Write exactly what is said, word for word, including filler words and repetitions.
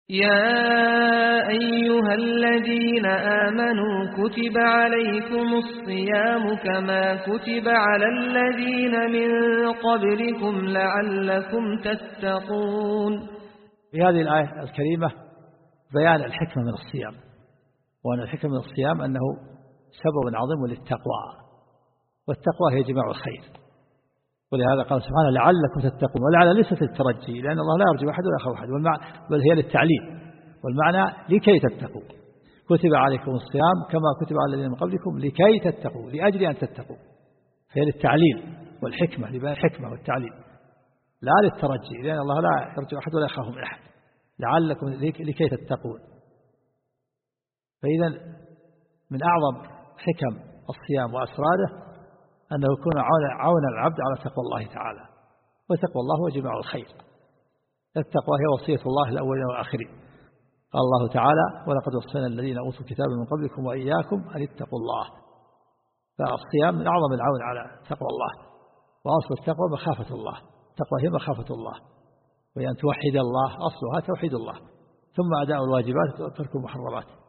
يا أيها الذين آمنوا كتب عليكم الصيام كما كتب على الذين من قبلكم لعلكم تتقون. في هذه الآية الكريمة بيان الحكمة من الصيام، وأن الحكمة من الصيام أنه سبب عظيم للتقوى، والتقوى هي جماع الخير، ولهذا قال سبحانه لعلكم تتقون، ولعل ليست للترجي لأن الله لا يرجو أحد ولا يخاف أحد، بل هي للتعليم، والمعنى لكي تتقوا. كتب عليكم الصيام كما كتب على الذين من قبلكم لكي تتقوا، لأجل أن تتقوا، فهي للتعليم والحكمة، لبيان الحكمة والتعليم لا للترجي، لأن الله لا يرجو أحد ولا يخاف من أحد، لعلكم لكي تتقون. فإذا من أعظم حكم الصيام وأسراره أنه يكون عونا العبد على تقوى الله تعالى، وتقوى الله هو جماع الخير. التقوى هي وصية الله الأولين والآخرين. قال الله تعالى ولقد وصينا الذين أوتوا الكتاب من قبلكم وإياكم أن اتقوا الله. فالصيام من أعظم العون على تقوى الله، وأصل التقوى مخافة الله، التقوى هي مخافة الله، وأن توحد الله أصلها توحيد الله، ثم أداء الواجبات وترك المحرمات.